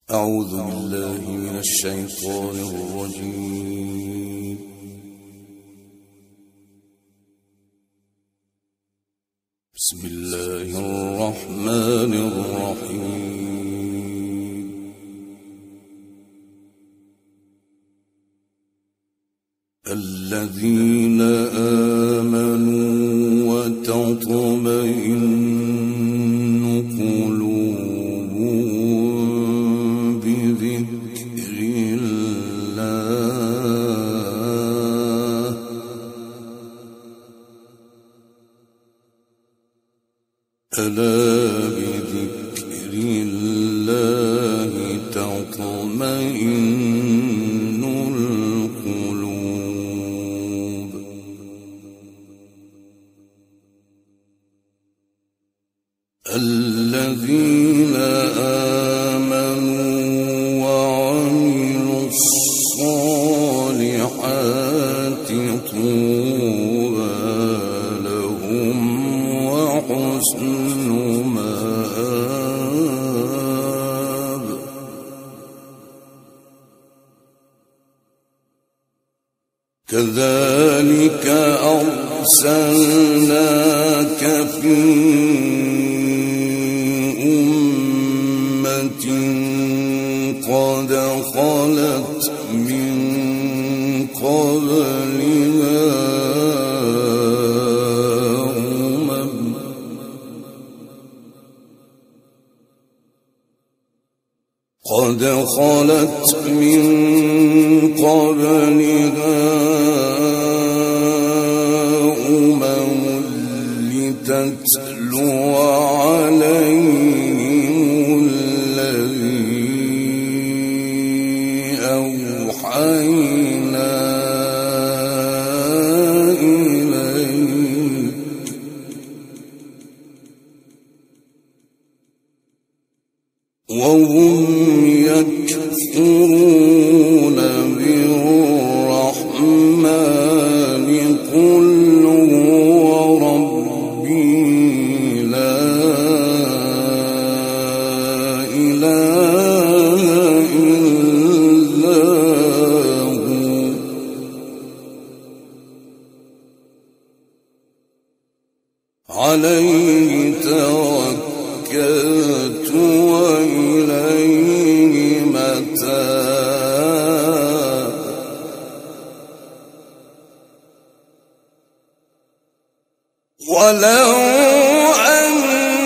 أعوذ بالله من الشيطان الرجيم. بسم الله الرحمن الرحيم. الذين آمنوا وتطمئن قلوبهم بذكر الله ألا بذكر الله تطمئن القلوب. الذين آمنوا وعملوا الصالحات طوبى لهم وحسن مآب. كذلك أرسلناك في أمة قد خلت من قبلها لتتلو عليهم الذي أوحينا إليك وهم يكفرون بالرحمن قل هو ربي لا إله إلا هو عليه توكلت وإليه متاب. ولو أن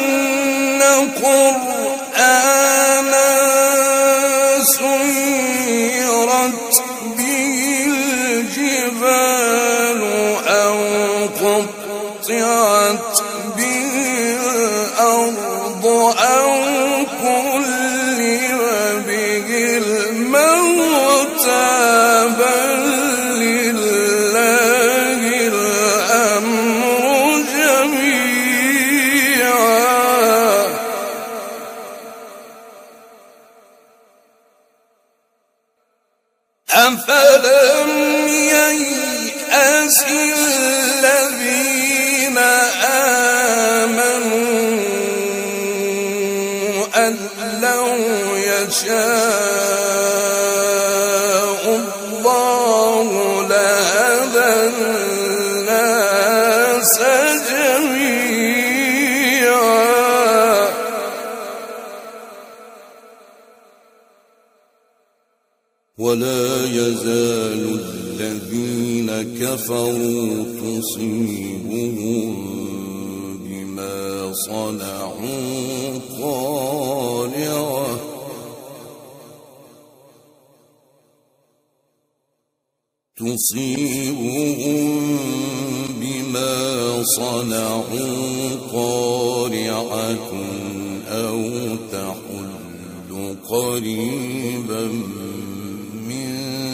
قرآنا سيرت به الجبال أو قطعت به الأرض أو كلم به الموتى بل لله الأمر جميعا أفلم ييأس الذين آمنوا أن لو يشاء الله لهدى الناس جميعا ولا يزال الذين كفروا تصيبهم بما صنعوا قارعة أو تحل قريبا من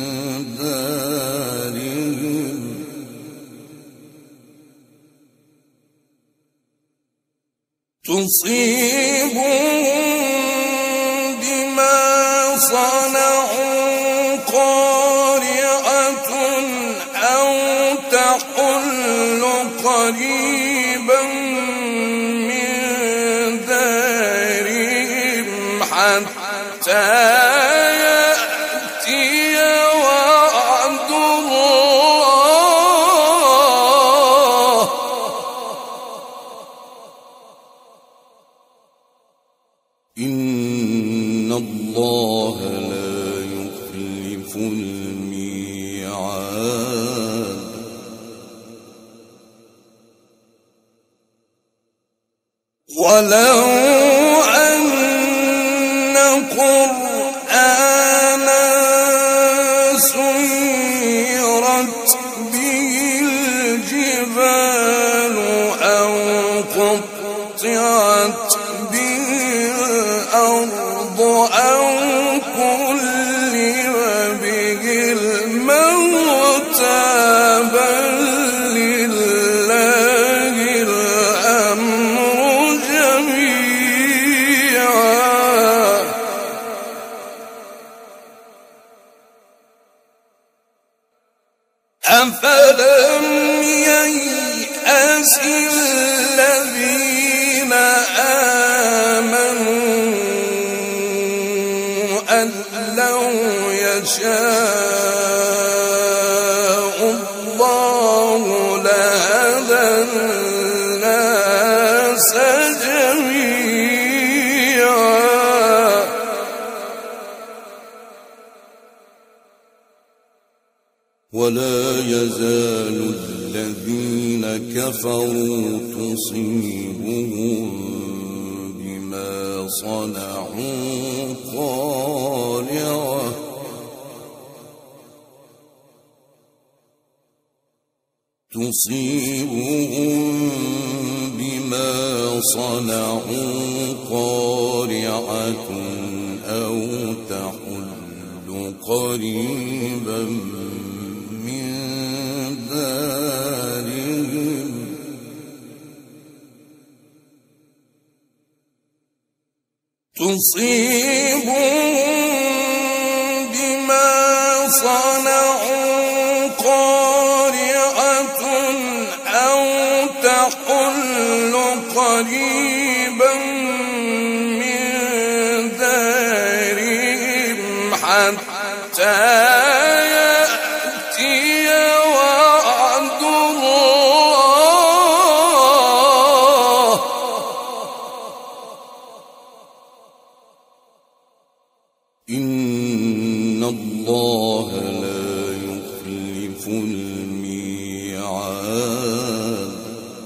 دارهم تصيبهم بما صنعوا قارعة أو تحل قريبا من دارهم حتى حتى يأتي وعد الله إن الله لا يخلف الميعاد ولو أن قرآنا سيرت به الجبال أو قطعت به الأرض أو كلم به الموتى بل لله الأمر جميعا أفلم ييأس الذين آمنوا أن لو يشاء الله لهدى الناس جميعا ولا يزال الذين كفروا تصيبهم بما صنعوا قارعة أو تحل قريبا من دارهم تصيبهم بما صنعوا قارعة أو تحل قريبا من دارهم حتى يأتي وعد الله إن الله لا يخلف الميعاد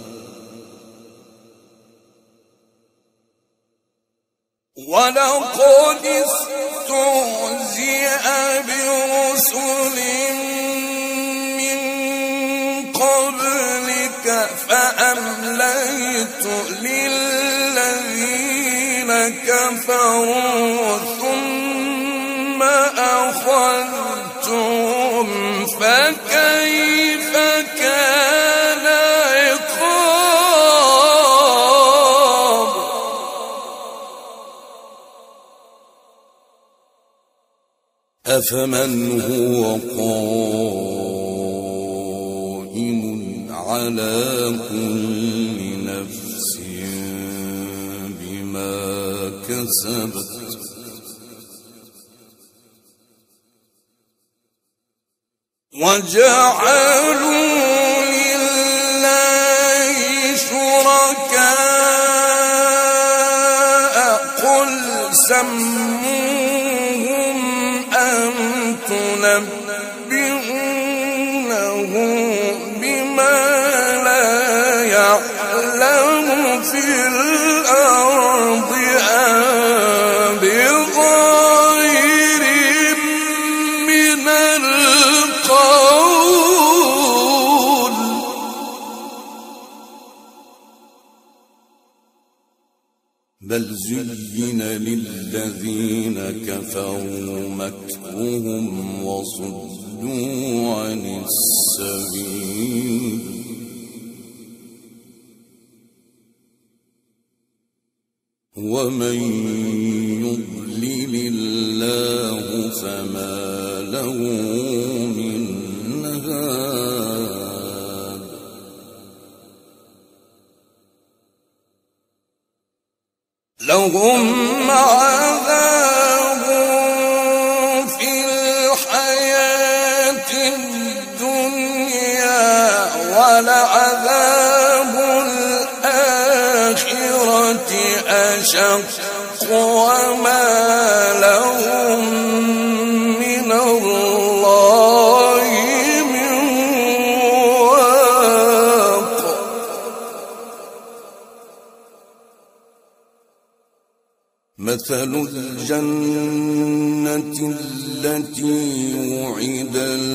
ولقد استهزئ برسل من قبلك فأمليت للذين كفروا ثم أخذتهم فكيف كان عقاب أفمن هو قائم على كل نفس بما كسبت وجعلوا لله شركاء قل سموهم أم تنبئونه بما لا يعلم في الأرض أم بغير من القول بل زين للذين كفروا مكرهم وصدوا عن السبيل ومن يضلل الله فما له من هاد لهم عذاب الجنة التي وعد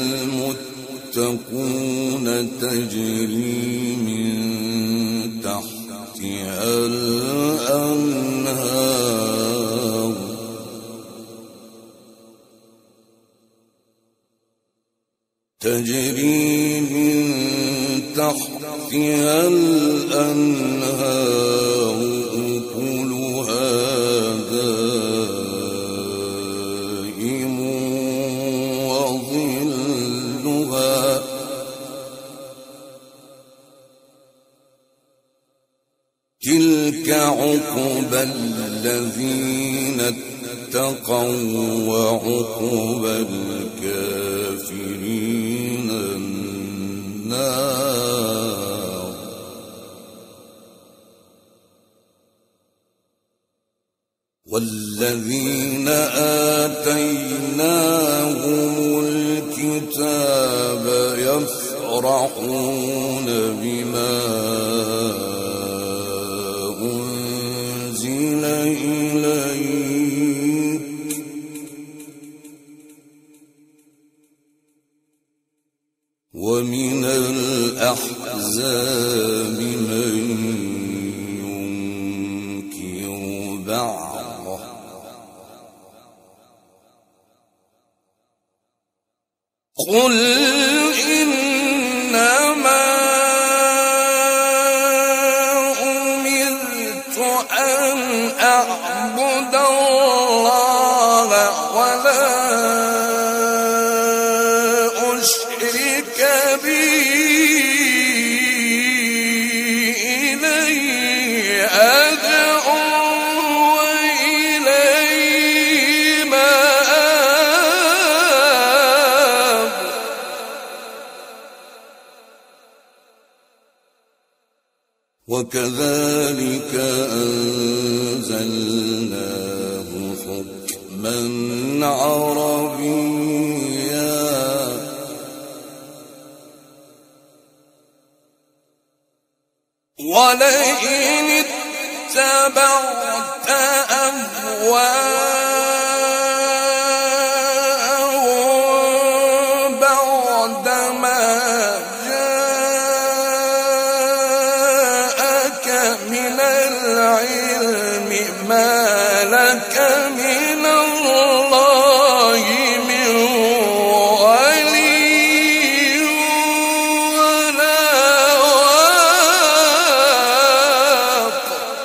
المتقون تجري من تحتها الأنهار تجري من تحتها الأنهار أكلها دائم وظلها تلك عقبى الذين اتقوا وعقبى الكافرين النار والذين آتيناهم الكتاب يفرحون بما أنزل إليك ومن الأحزاب من ينكر بعضه قل إنما أمرت أن أعبد الله ولا أشرك به إليه أدعو وإليه مآب وكذلك أنزلناه حكما عربيا ولئن اتبعت أهواءهم بعدما جاءك من العلم ما لك من الله من ولي ولا واق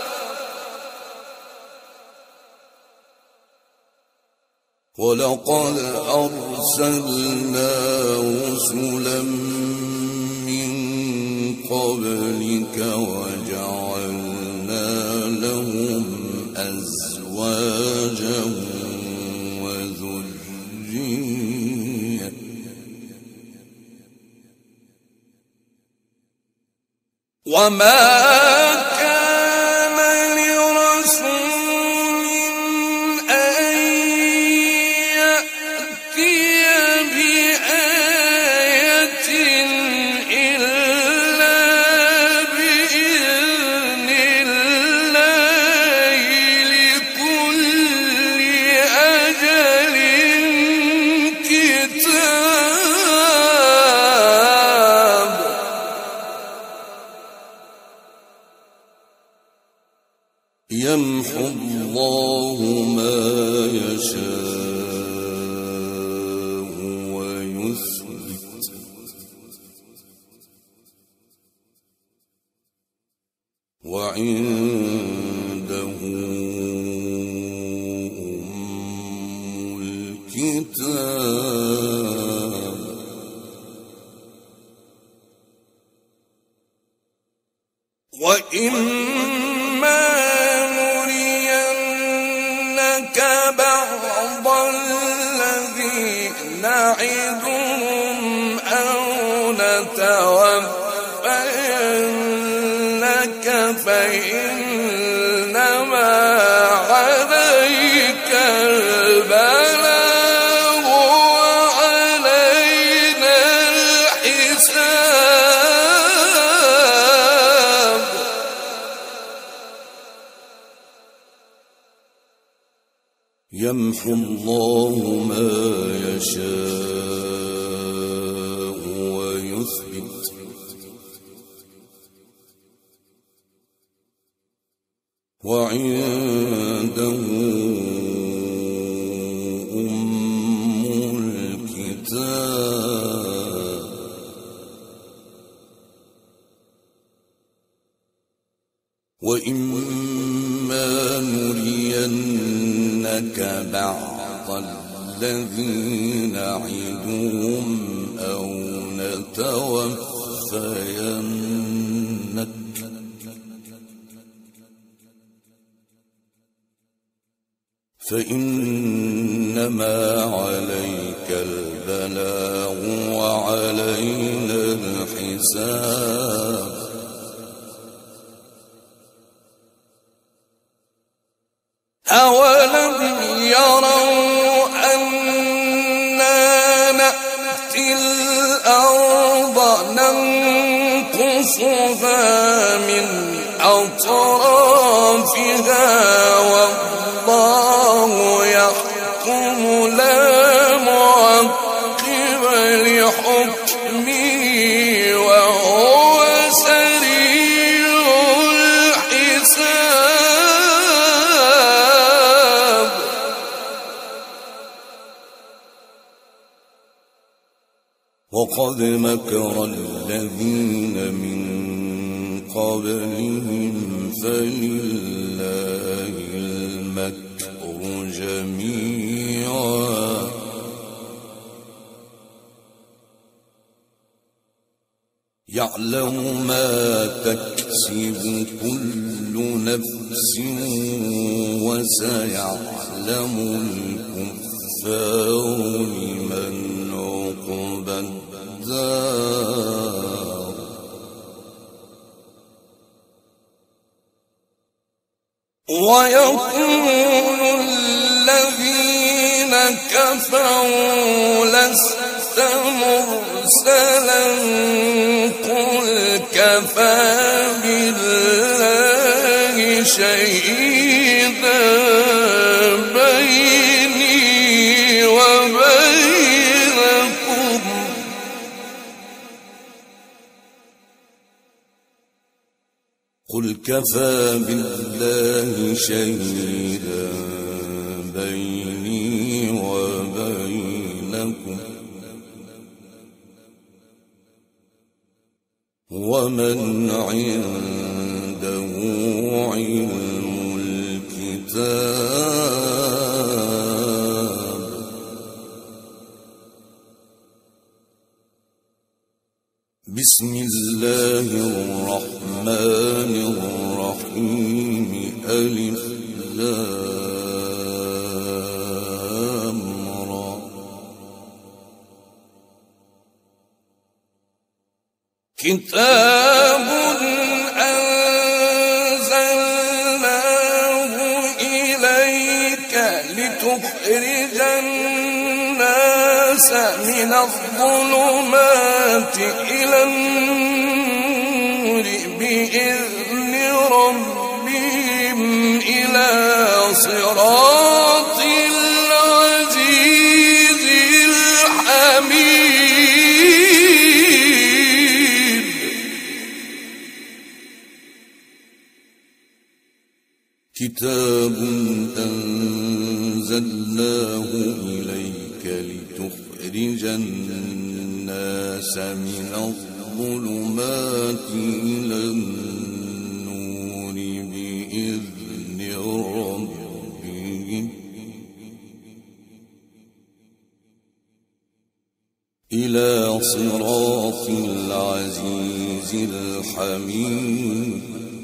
ولقد أرسلنا رسلا من قبلك وجعلنا لهم أزواجا وذرية وما كان لرسول أن يأتي بآية إلا بإذن الله لكل أجل كتاب يمحو الله ما يشاء ويثبت وعنده أم الكتاب وإما نرينك بعض الذي نعدهم أو نتوفينك فإنما عليك البلاغ وعلينا الحساب يمحو الله ما يشاء ويثبت وعنده أم الكتاب وإما نرينك بعض الذي نعدهم أو نتوفينك فإنما عليك البلاغ وعلينا الحساب أولم يروا أنا نأتي الأرض ننقصها من أطرافها والله يحكم لا معقب لحكمه وهو سريع الحساب وقد مكر الذين من قبلهم فلله المكر جميعا يعلم ما تكسب كل نفس وسيعلم الكفار لمن عقبى الدار ويقول الذين كفروا لست مرسلا قل كفى بالله شهيدا بيني وبينكم قل كفى بالله شهيدا بيني وبينكم ومن عنده علم الكتاب بسم الله الرحمن الرحيم ألف لام را كتاب أنزلناه إليك لتخرج الناس من الظلمات إلى النور بإذن ربهم إلى صراط العزيز الحميد كتاب أنزلناه إليك لتخرج الناس من الظلمات إلى النور بإذن ربهم إلى صراط العزيز الحميد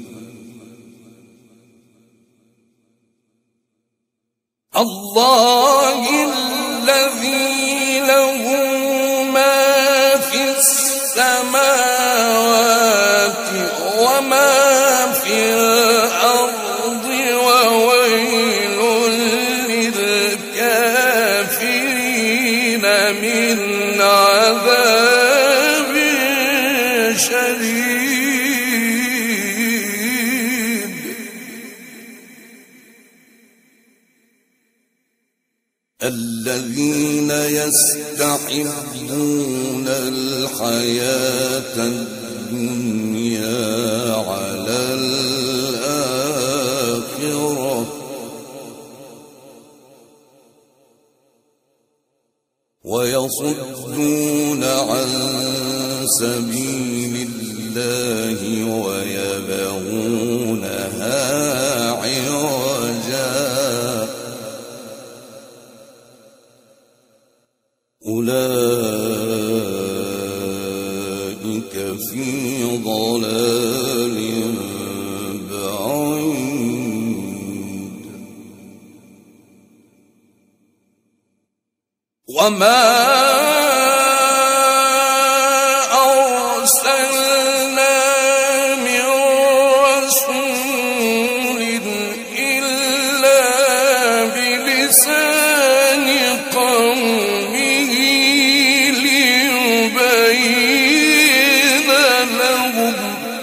الله الذي له ما في السماوات وما في الأرض وويل للكافرين من عذاب شديد الذين يستحبون الحياة الدنيا على الآخرة ويصدون عن سبيل الله ويبغونها عوجا أولئك في ضلال بعيد. وما أرسلنا من رسول إلا بلسان قومه ليبين لهم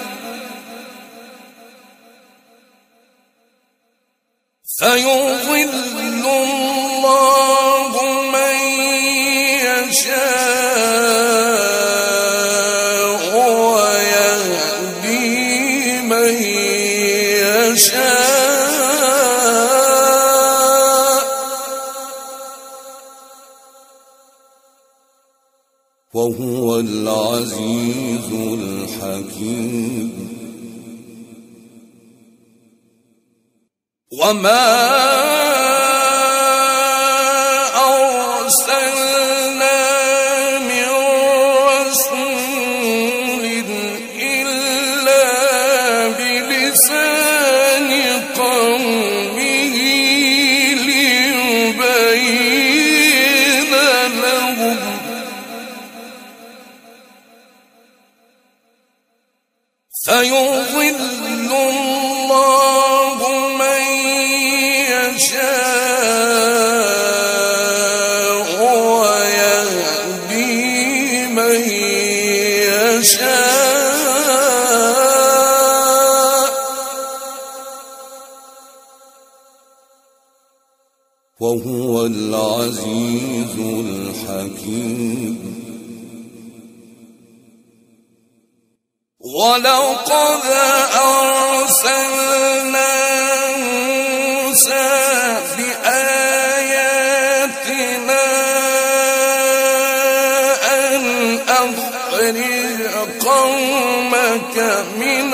فيضل الله من يشاء ويهدي من يشاء وهو العزيز الحكيم. وما أرسلنا من رسول إلا بلسان قومه ليبين لهم فيضل الله من يشاء ويهدي من يشاء وهو العزيز الحكيم. ولقد أرسلنا موسى بآياتنا أن أخرج قومك من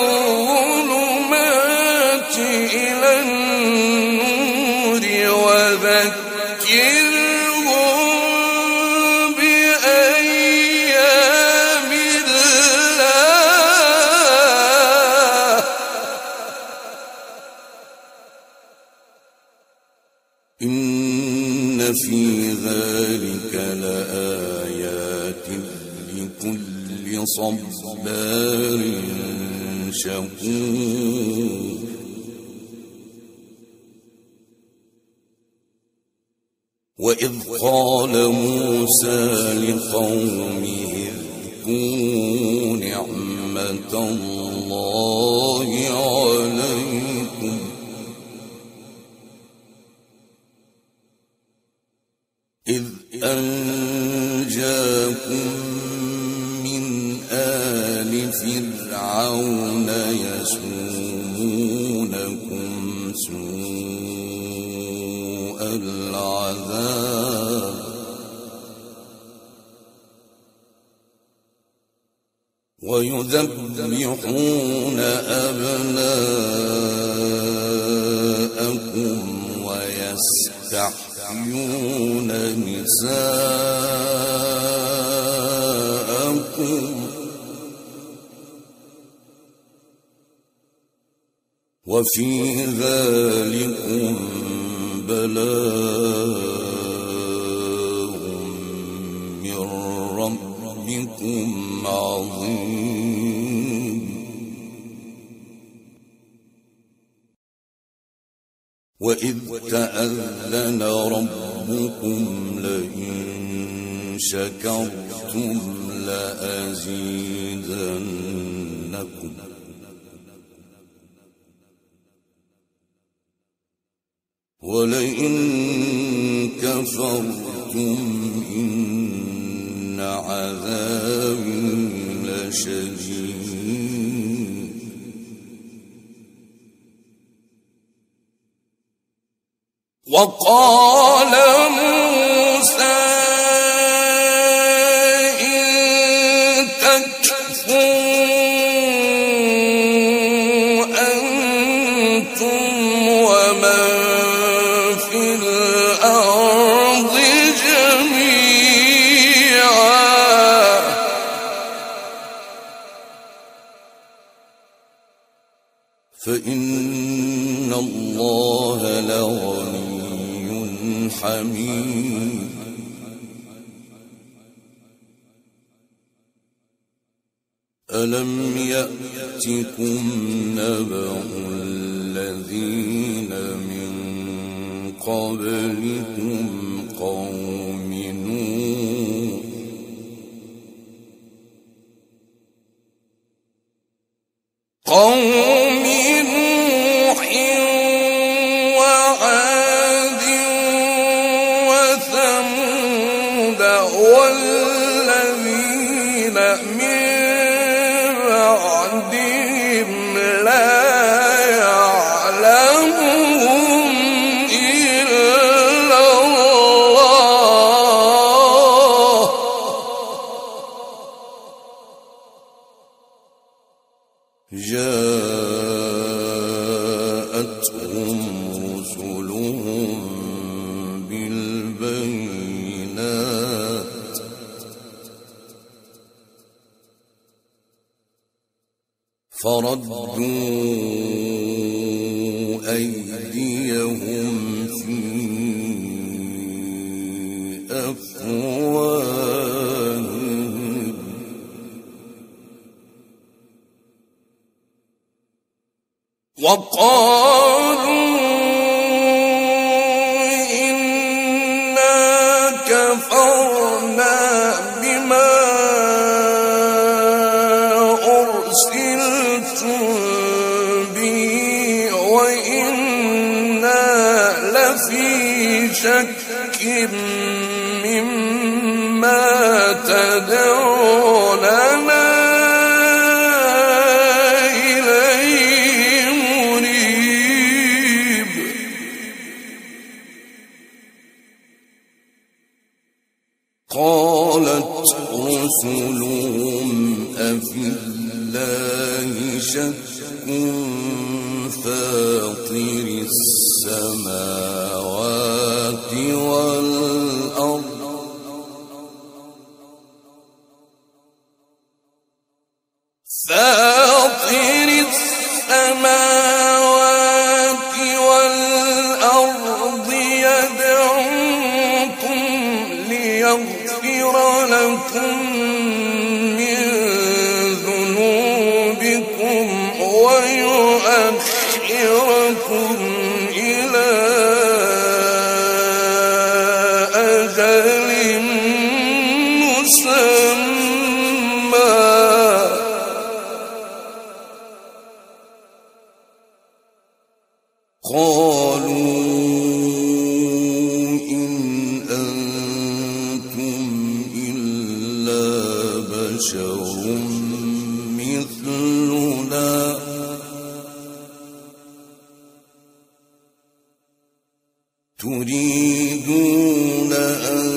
الظلمات إلى النور وذكرهم بأيام الله إن في ذلك لآيات لكل صبار شكور. وإذ قال موسى لقومه اذكروا نعمة الله عليكم إذ أنجاكم من آل فرعون يسومونكم سوء العذاب ويذبحون أبناءكم ويستحيون نساءكم وفي ذلكم بلاء من ربكم عظيم. وإذ تأذن ربكم لئن شكرتم لأزيدنكم ولئن كفرتم كفرتم إن عذابي لشديد وقال موسى إن تكفروا أنتم ومن في الأرض جميعا فإن الله لغني حميد ألم يأتكم نبأ الذين من قبلكم قوم نوح وعاد وثمود والذين من بعدهم لا يعلمهم إلا الله جاءتهم رسلهم بالبينات فردوا أيديهم في أفواههم وقالوا إنا كفرنا بما أرسلتم به وإنا لفي شك مما تدعوننا قالت رسلهم أفي الله شك فاطر السماوات والأرض فاطر السماوات والأرض يدعوكم ليغفر لكم من ذنوبكم ويؤخركم إلى أجل مسمى قالوا إن أنتم إلا بشر مثلنا تريدون أن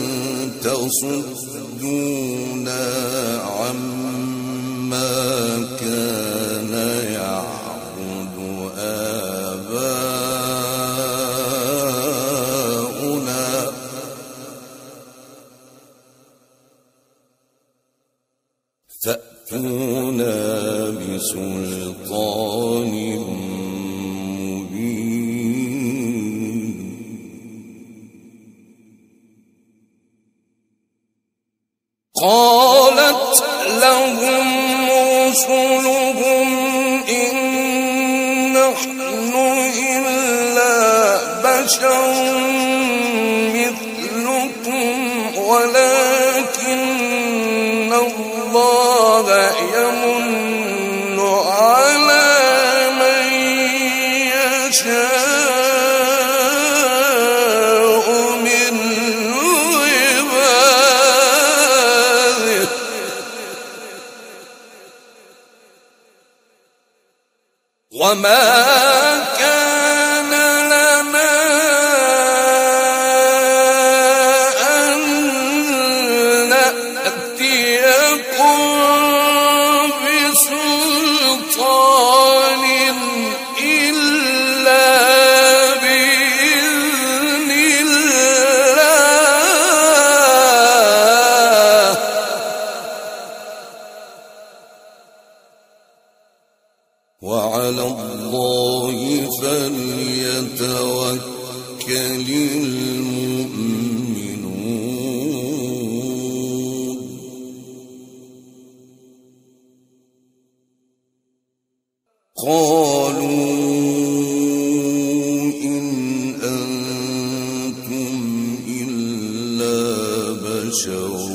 تصدونا عما كان يعبد آباؤنا فأتونا بسلطان مبين قالت لهم رسلهم إن نحن إلا بشر مثلكم ولكن الله يمن على من يشاء من وما كان لنا أن نأتيكم بسلطان إلا بإذن الله وعلى الله فليتوكل المؤمنون قالوا إن أنتم إلا بشر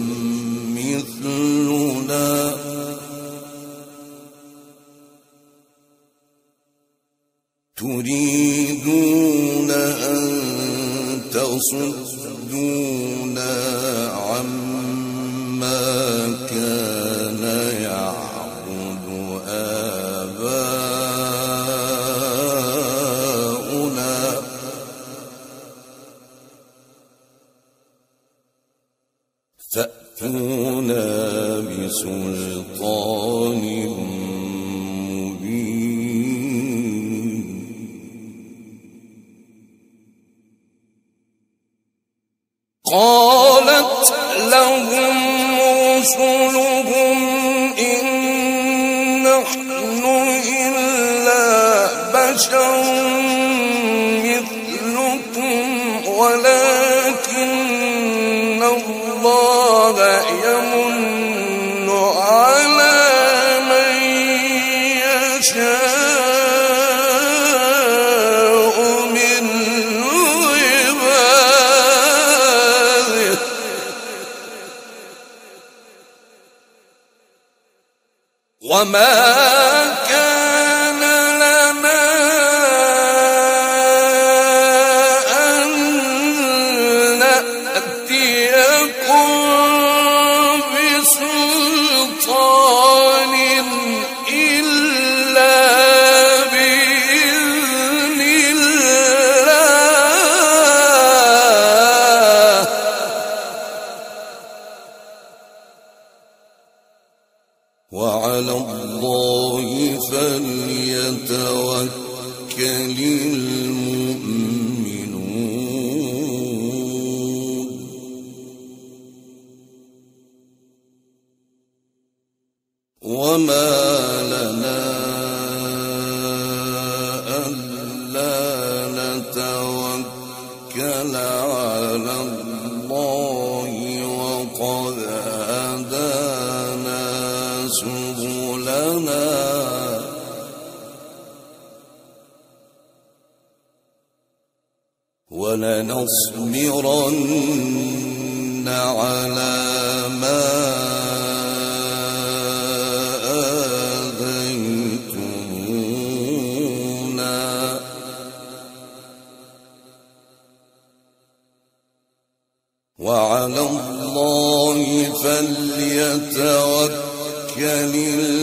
مثلنا تريدون أن تصدونا عما كان يعبد آباؤنا فأتونا بسلطان قالت لهم رسلهم إن نحن إلا بشر مثلكم ولكن الله يمن على من يشاء وما كان لنا أن نأتيكم بسلطان إلا بإذن الله وعلى الله فليتوكل المؤمنون وما لنا ألا نتوكل على الله وقد هدانا سبلنا ولنصبرن على ما آذيتمونا وعلى الله فليتوكل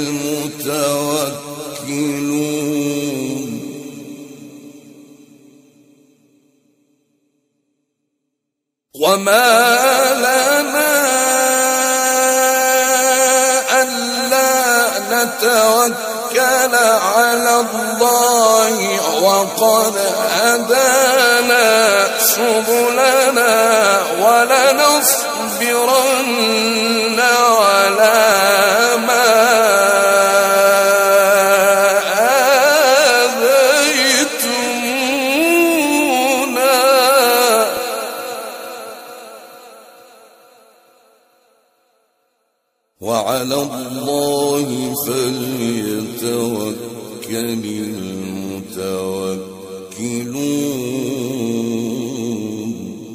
المتوكلون وما لنا ألا نتوكل على الله وقد هدانا سبلنا ولنصبرن على ما آذيتمونا وعلى الله فليتوكل المتوكلون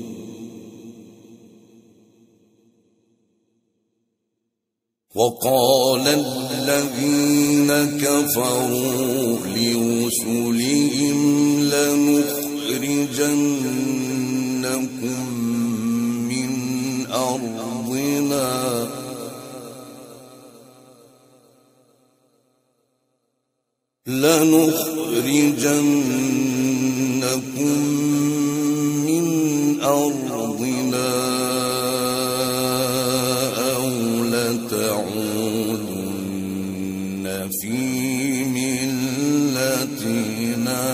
وقال الذين كفروا لرسلهم لنخرجنكم من أرضنا لنخرجنكم لنخرجنكم من أرضنا أو لتعودن في ملتنا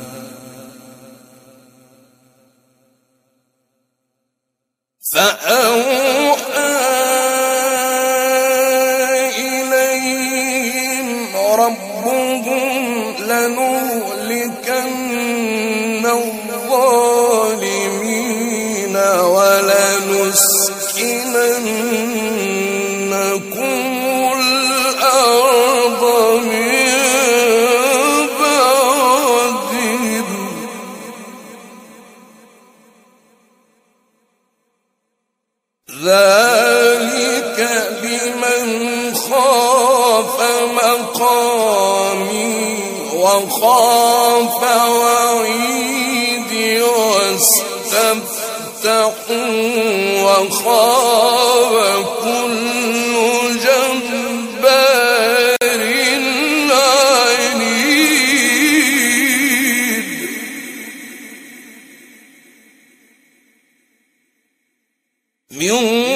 فأوحى إليهم ربهم لنهلكن الظالمين ولنسكننكم الأرض من بعدهم ذلك لمن خاف مقامي وخاف وعيدي واستفتحوا وخاب كل جبار عنيد من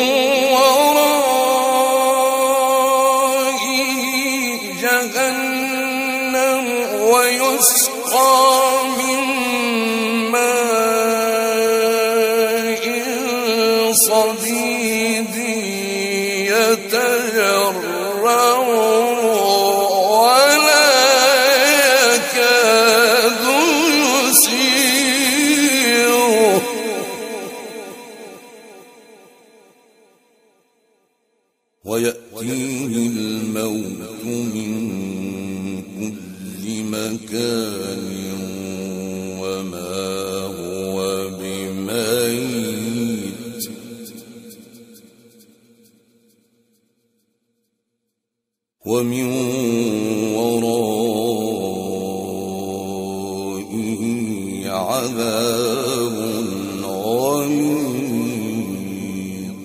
ورائه جهنم ويسقى من ماء صديد يتجرع ولا يكاد يسيغه ويأتيه الموت من كل مكان وما هو بميت ومن ورائه عذاب غليظ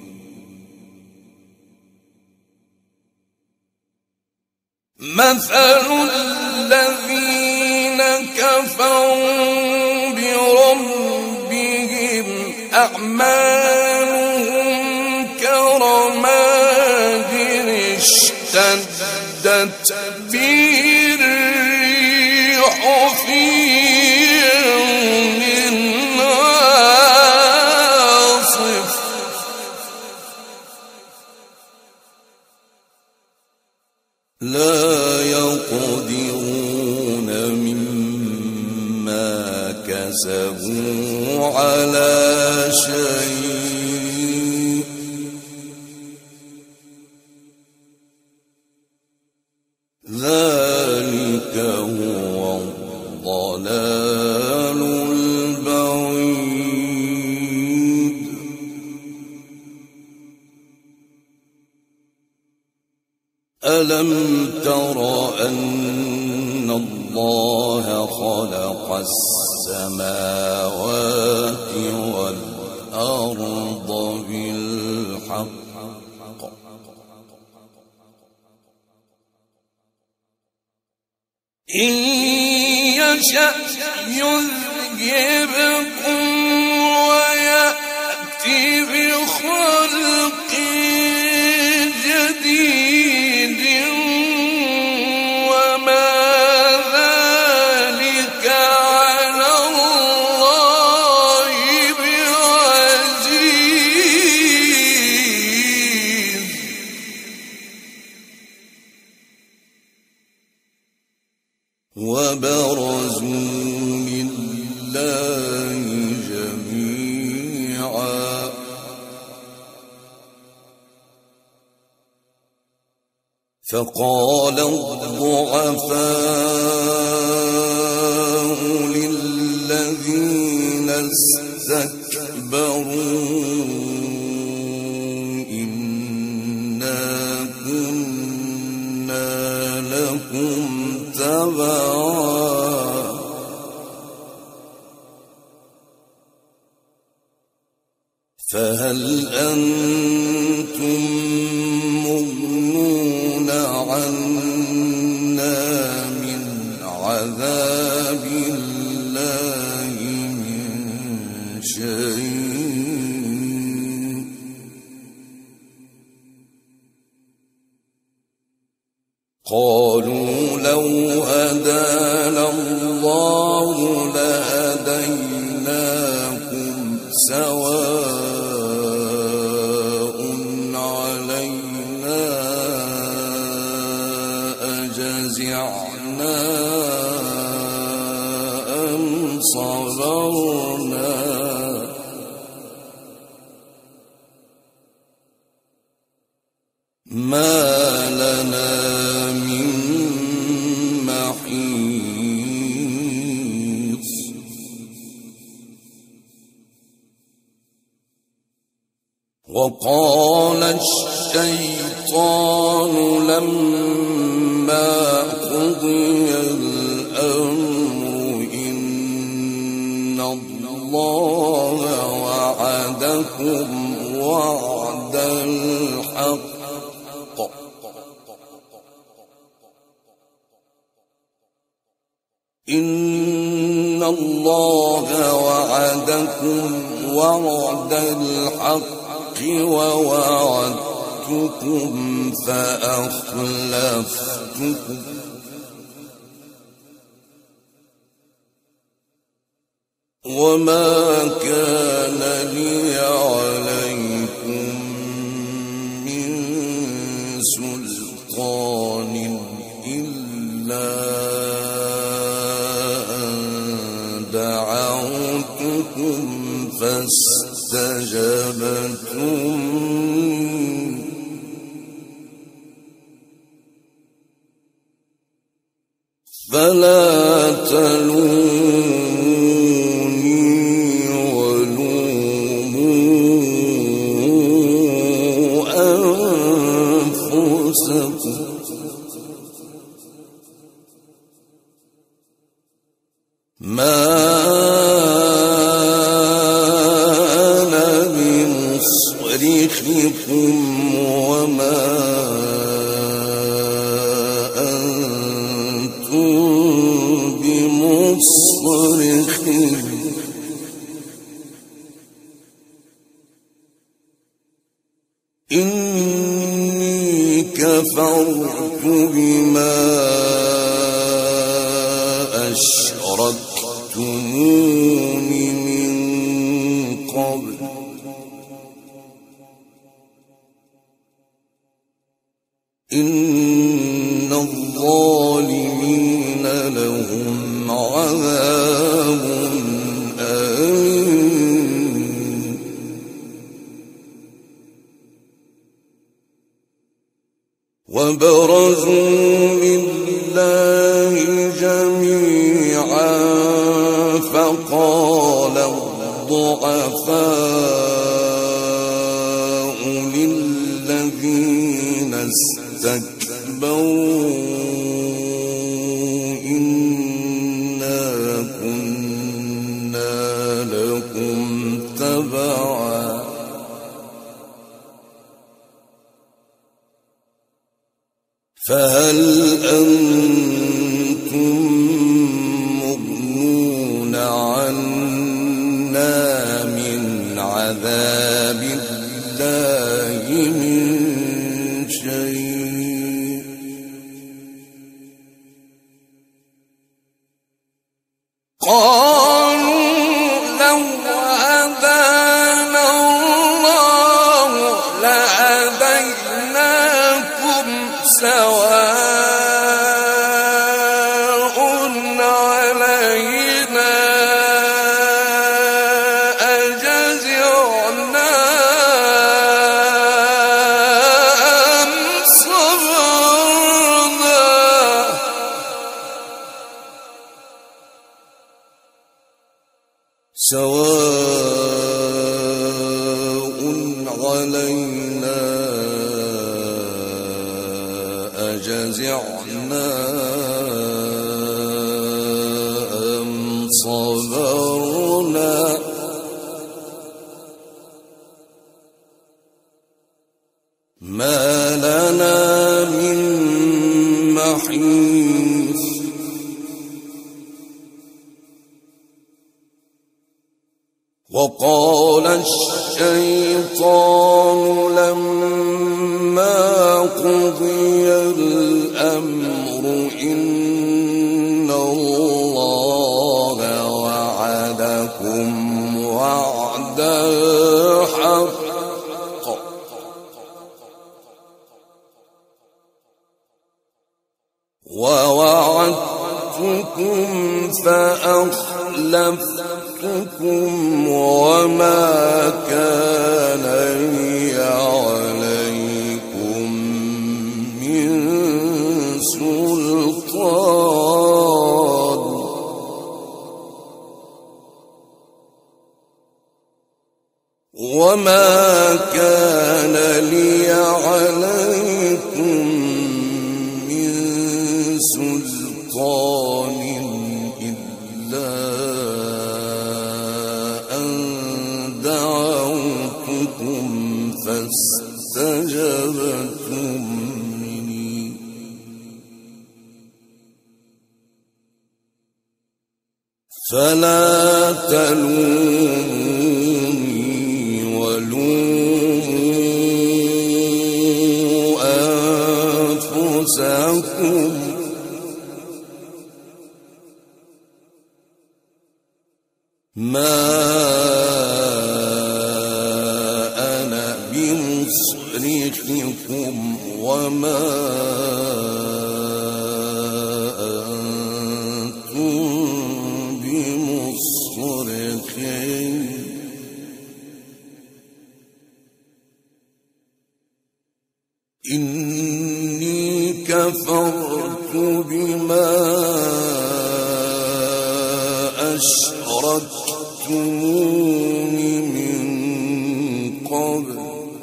مثل الذين كفروا بربهم أعمالهم كرماد اشتدت به الريح في يوم عاصف لا يقدرون مما كسبوا على شيء ذلك هو الضلال البعيد ألم تر أن الله خلق السماوات والأرض بالحق إن يشأ يذهبكم ويأتي بخلق جديد وما ذلك على الله بعزيز وبرزوا لله جميعا فقال الضعفاء للذين استكبروا إنا كنا لكم تبعا فهل أنتم مغنون عنا من قالوا لو هدانا الله لهديناكم سواء علينا أجزعنا أم صبرنا ما لنا من محيص وقال الشيطان لما قضي الأمر إن الله وعدكم وعد الحق إن الله وعدكم وعد الحق ووعدتكم فأخلفتكم وما كان لي عليكم من سلطان إلا أن دعوتكم فاستجبتم فلا تلوموني ولوموا أنفسكم ما أنا بمصرخكم وما أنتم بمصرخي إني كفرت بما أشركتمون من قبل إن الظالمين لهم عذاب أليم وبرزوا لله جميعا فقال الضعفاء للذين استكبروا إنا كنا لكم تبعا فهل أنتم مغنون عنا من عذاب الله من شيء قالوا لو هدانا الله لهديناكم سواء علينا أجزعنا أم صبرنا سواء علينا أجزعنا أم صبرنا ما لنا من محيص وقال الشيطان لما قضي الأمر فأخلفتكم وما كان لي عليكم من سلطان إلا أن دعوتكم فاستجبتم لي فلا تلوموني ولوموا أنفسكم ما أنا بمصرخكم وما أنتم بمصرخي إني كفرت بما أشركتمون من قبل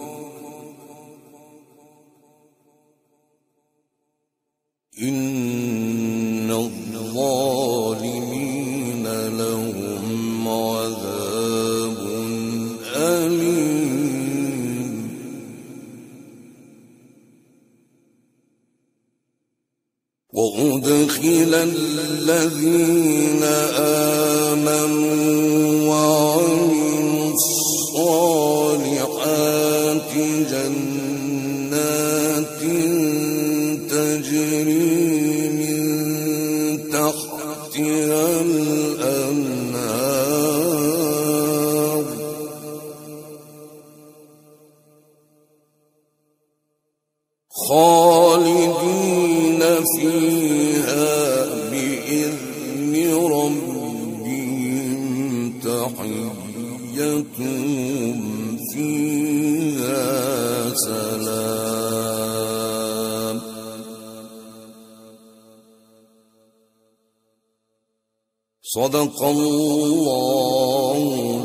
إن الظالمين لهم عذاب أليم وأدخل الذين آمنوا وعملوا الصالحات جنات تجري من تحتها الأنهار خالدين فيها بإذن ربهم تحيتهم فيها سلام صدق الله